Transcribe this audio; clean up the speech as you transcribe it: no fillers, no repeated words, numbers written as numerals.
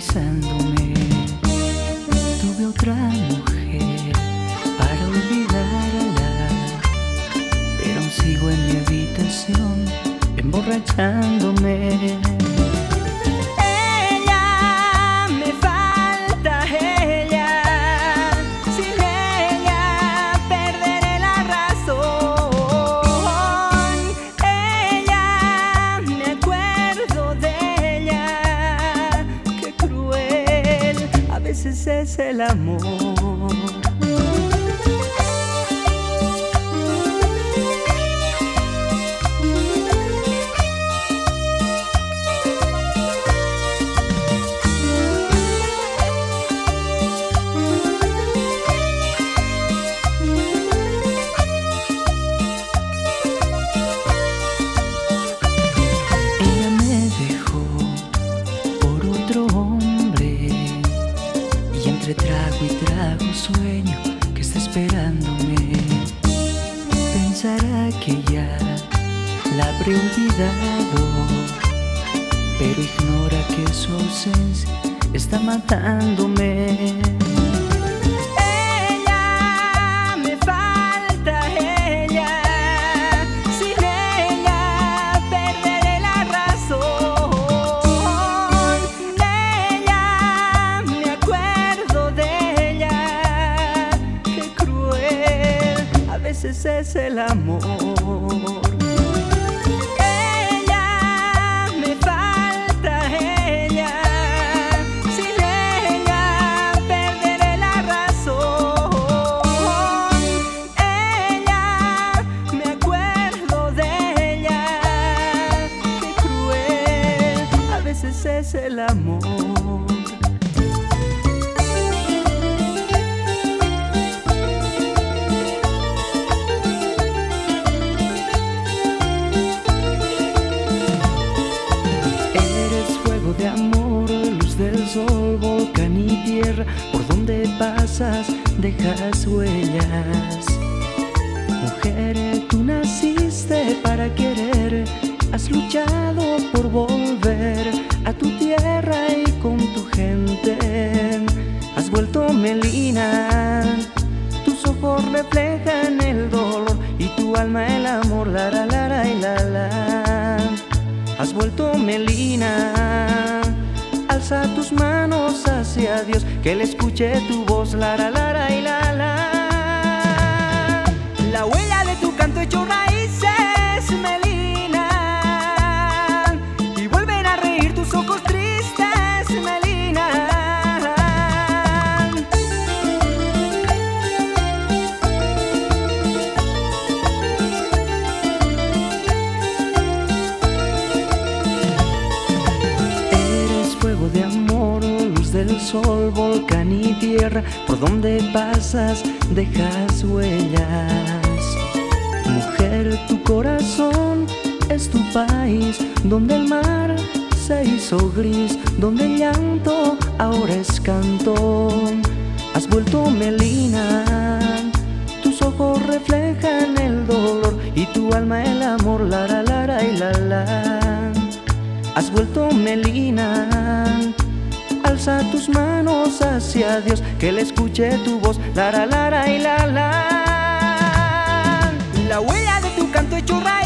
avisándome. Tuve otra mujer para olvidarla, pero aún sigo en mi habitación emborrachándome. Ella me falta, ella, sin ella perderé la razón. Ella, me acuerdo de ella, qué cruel a veces es el amor. Entre trago y trago sueño que está esperándome. Pensará que ya la habré olvidado, pero ignora que su ausencia está matándome. Ese es el amor. Ella, me falta ella, sin ella perderé la razón. Ella, me acuerdo de ella, qué cruel a veces es el amor. De amor, luz del sol, volcán y tierra, por donde pasas dejas huellas. Mujer, tú naciste para querer, has luchado por volver a tu tierra y con tu gente. Has vuelto melina, tus ojos reflejan el dolor y tu alma el amor, la la la la y la la. Has vuelto melina, alza tus manos hacia Dios, que Él escuche tu voz, la la la la y la la. La huella de tu canto echó raíces, melina, y vuelven a reír tus ojos tristes, melina. De amor, luz del sol, volcán y tierra, por donde pasas dejas huellas. Mujer, tu corazón es tu país, donde el mar se hizo gris, donde el llanto ahora es canto. Has vuelto melina, tus ojos reflejan el dolor y tu alma el amor, la la la la y la la. Has vuelto melina, alza tus manos hacia Dios, que Él escuche tu voz, la la la la y la la. La huella de tu canto echó raíces.